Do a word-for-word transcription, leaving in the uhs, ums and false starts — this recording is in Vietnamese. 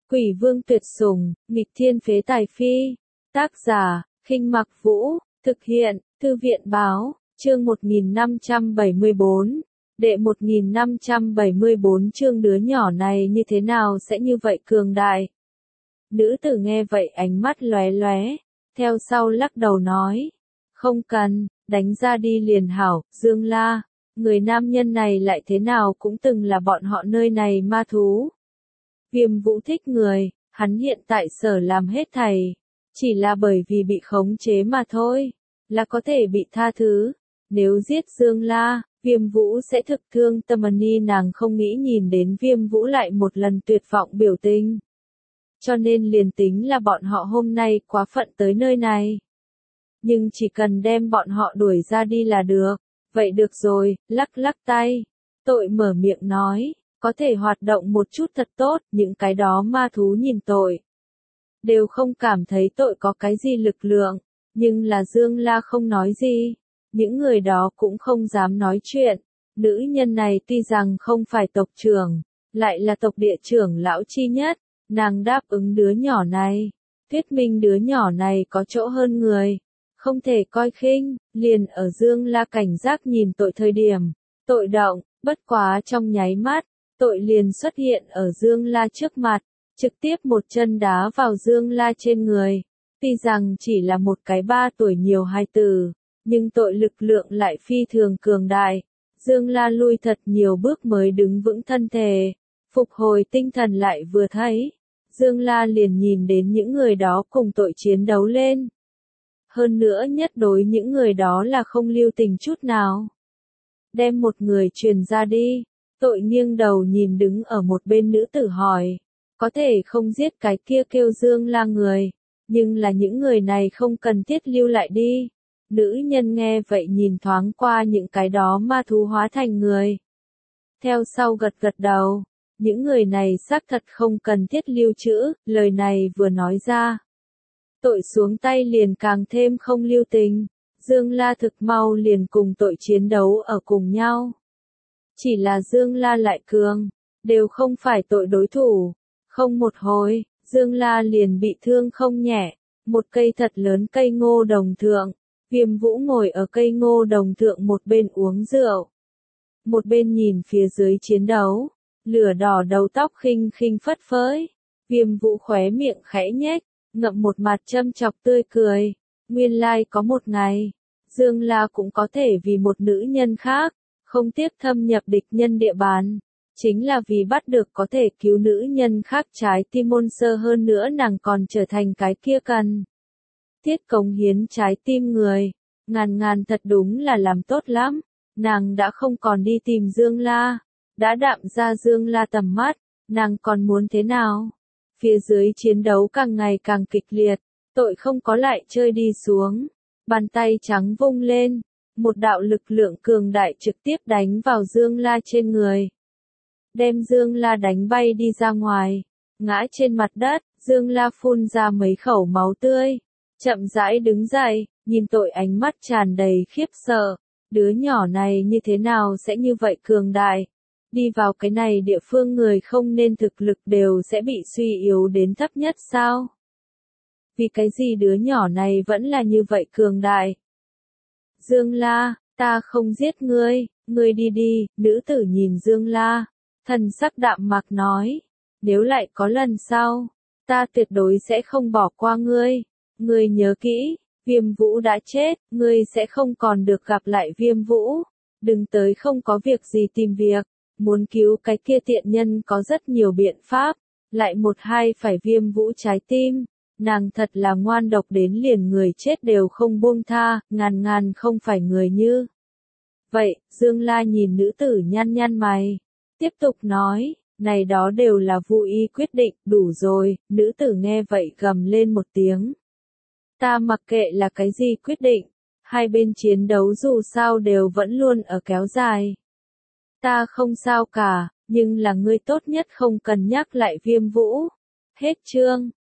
Quỷ vương tuyệt sủng, nghịch thiên phế tài phi. Tác giả, Khinh Mặc Vũ, thực hiện, Thư viện báo, chương một nghìn năm trăm bảy mươi bốn. Đệ một nghìn năm trăm bảy mươi bốn chương đứa nhỏ này như thế nào sẽ như vậy cường đại. Nữ tử nghe vậy ánh mắt lóe lóe, theo sau lắc đầu nói. Không cần, đánh ra đi liền hảo, Dương La. Người nam nhân này lại thế nào cũng từng là bọn họ nơi này ma thú. Viêm Vũ thích người, hắn hiện tại sở làm hết thảy, chỉ là bởi vì bị khống chế mà thôi, là có thể bị tha thứ. Nếu giết Dương La, Viêm Vũ sẽ thực thương tâm. Ni nàng không nghĩ nhìn đến Viêm Vũ lại một lần tuyệt vọng biểu tình. Cho nên liền tính là bọn họ hôm nay quá phận tới nơi này. Nhưng chỉ cần đem bọn họ đuổi ra đi là được. Vậy được rồi, lắc lắc tay. Tội mở miệng nói, có thể hoạt động một chút thật tốt, những cái đó ma thú nhìn tội. Đều không cảm thấy tội có cái gì lực lượng, nhưng là Dương La không nói gì. Những người đó cũng không dám nói chuyện. Nữ nhân này tuy rằng không phải tộc trưởng, lại là tộc địa trưởng lão chi nhất, nàng đáp ứng đứa nhỏ này. Thuyết minh đứa nhỏ này có chỗ hơn người. Không thể coi khinh, liền ở Dương La cảnh giác nhìn tội thời điểm. Tội động, bất quá trong nháy mắt, tội liền xuất hiện ở Dương La trước mặt, trực tiếp một chân đá vào Dương La trên người. Tuy rằng chỉ là một cái ba tuổi nhiều hài tử, nhưng tội lực lượng lại phi thường cường đại. Dương La lui thật nhiều bước mới đứng vững thân thể, phục hồi tinh thần lại vừa thấy. Dương La liền nhìn đến những người đó cùng tội chiến đấu lên. Hơn nữa nhất đối những người đó là không lưu tình chút nào. Đem một người truyền ra đi. Tội nghiêng đầu nhìn đứng ở một bên nữ tử hỏi. Có thể không giết cái kia kêu Dương La người. Nhưng là những người này không cần thiết lưu lại đi. Nữ nhân nghe vậy nhìn thoáng qua những cái đó ma thú hóa thành người. Theo sau gật gật đầu. Những người này xác thật không cần thiết lưu trữ. Lời này vừa nói ra. Tội xuống tay liền càng thêm không lưu tình. Dương La thực mau liền cùng tội chiến đấu ở cùng nhau. Chỉ là Dương La lại cường, đều không phải tội đối thủ. Không một hồi, Dương La liền bị thương không nhẹ. Một cây thật lớn cây ngô đồng thượng, Viêm Vũ ngồi ở cây ngô đồng thượng một bên uống rượu. Một bên nhìn phía dưới chiến đấu, lửa đỏ đầu tóc khinh khinh phất phới. Viêm Vũ khóe miệng khẽ nhếch, ngậm một mặt châm chọc tươi cười. Nguyên lai có một ngày, Dương La cũng có thể vì một nữ nhân khác, không tiếc thâm nhập địch nhân địa bàn, chính là vì bắt được có thể cứu nữ nhân khác trái tim môn sơ, hơn nữa nàng còn trở thành cái kia cần thiết cống hiến trái tim người. Ngàn ngàn thật đúng là làm tốt lắm. Nàng đã không còn đi tìm Dương La, đã đạm ra Dương La tầm mắt, nàng còn muốn thế nào? Phía dưới chiến đấu càng ngày càng kịch liệt, tội không có lại chơi đi xuống. Bàn tay trắng vung lên, một đạo lực lượng cường đại trực tiếp đánh vào Dương La trên người. Đem Dương La đánh bay đi ra ngoài, ngã trên mặt đất, Dương La phun ra mấy khẩu máu tươi. Chậm rãi đứng dậy, nhìn tội ánh mắt tràn đầy khiếp sợ. Đứa nhỏ này như thế nào sẽ như vậy cường đại? Đi vào cái này địa phương người không nên thực lực đều sẽ bị suy yếu đến thấp nhất sao? Vì cái gì đứa nhỏ này vẫn là như vậy cường đại? Dương La, ta không giết ngươi, ngươi đi đi. Nữ tử nhìn Dương La, thần sắc đạm mạc nói. Nếu lại có lần sau, ta tuyệt đối sẽ không bỏ qua ngươi. Ngươi nhớ kỹ, Viêm Vũ đã chết, ngươi sẽ không còn được gặp lại Viêm Vũ. Đừng tới không có việc gì tìm việc. Muốn cứu cái kia tiện nhân có rất nhiều biện pháp, lại một hai phải Viêm Vũ trái tim. Nàng thật là ngoan độc đến liền người chết đều không buông tha, ngàn ngàn không phải người như. Vậy, Dương La nhìn nữ tử nhăn nhăn mày, tiếp tục nói, này đó đều là Vu Y quyết định, đủ rồi. Nữ tử nghe vậy gầm lên một tiếng. Ta mặc kệ là cái gì quyết định, hai bên chiến đấu dù sao đều vẫn luôn ở kéo dài. Ta không sao cả, nhưng là ngươi tốt nhất không cần nhắc lại Viêm Vũ. Hết chương.